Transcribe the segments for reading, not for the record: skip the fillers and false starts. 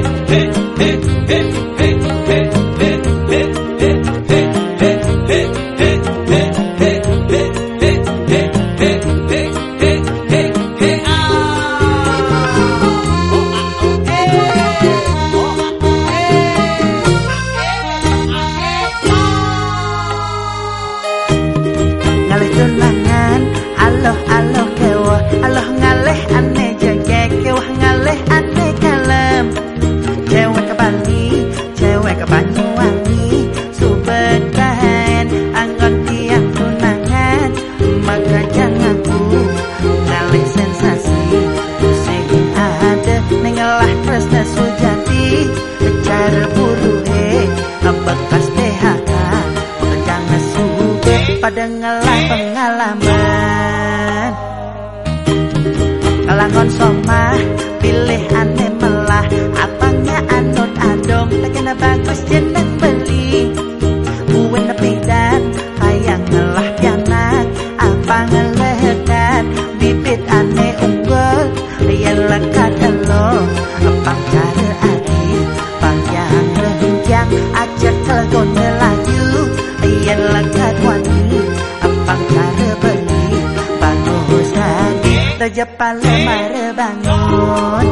tunangan aloh aloh kewah aloh ngaleh aneh jengkek kewah ngaleh aneh kalem cewek ke Bali cewek ke Banyuwangi subetahan anggon tiang tunangan maka jangan ku ngaleh sensasi sing ada nengelah tresna sujati cara buruhe bekas PHK jangan suge pada ngelah pengalaman kalangon somah pilih aneh melah apanya anut adong tekena bagus jeneng beli buwen nepidan kayak ngelah pianak apa ngelehekan bibit aneh unggul yang lekat elo apa cara adil panjang renjang ajak kelegon melayu yang lekat wani apa cara beli bangun sadi terjepal lemare bangun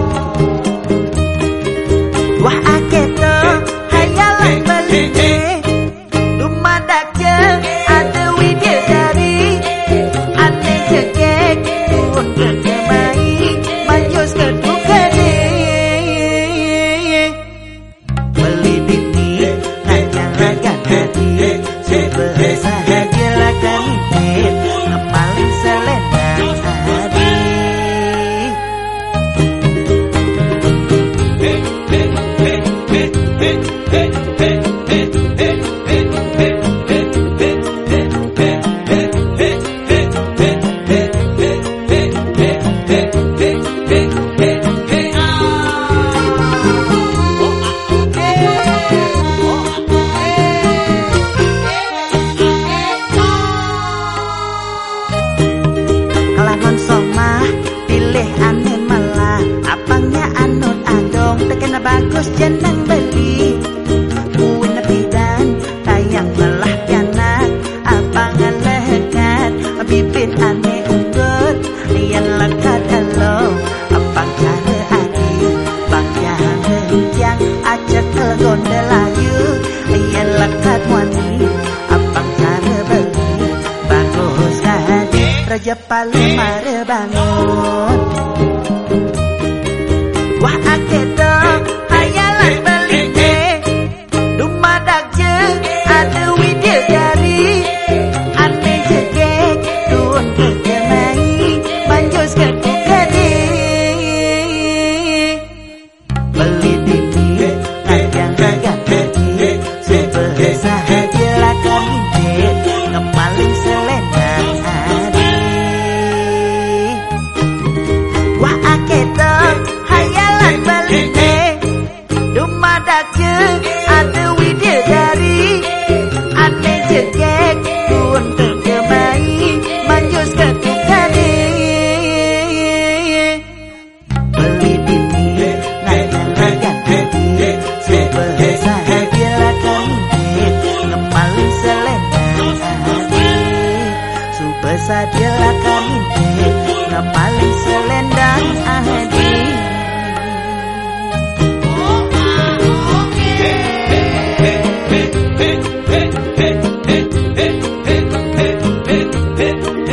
wah aketo hayalan beli dumadak je ada widadari ane jegek tuun kekemai manjus kedukane beli dini ngajang raga hati sebahasa hajilah kanipit ngemaling selendang hadi kalangan somah pilih aneh malah apanya anut adong tekena bagus jeneng beli buin nepidan tayang melah pianak apa ngelehekan bibit aneh unggul yang lekat elo apa cara adil panjang renjang ajak kelegon melayu yang lekat wani apa cara beli bagus hadi Raja Palu mare bangun wah aketo hayalan beli dumadak je ada widadari ane jegek tuun kekemai manjus kedukane beli dini ngajang raga hati sebahasa hajilah kanipit ngemaling selendang hadi wah aketo hayalan beli dumadak je ada widadari ane jegek tuun kekemai manjus kedukane beli dini ngajang raga hati sebahasa hajilah kanipit ngemaling selendang hadi subasa dilah kanipit ngemaling selendang hadi Hey,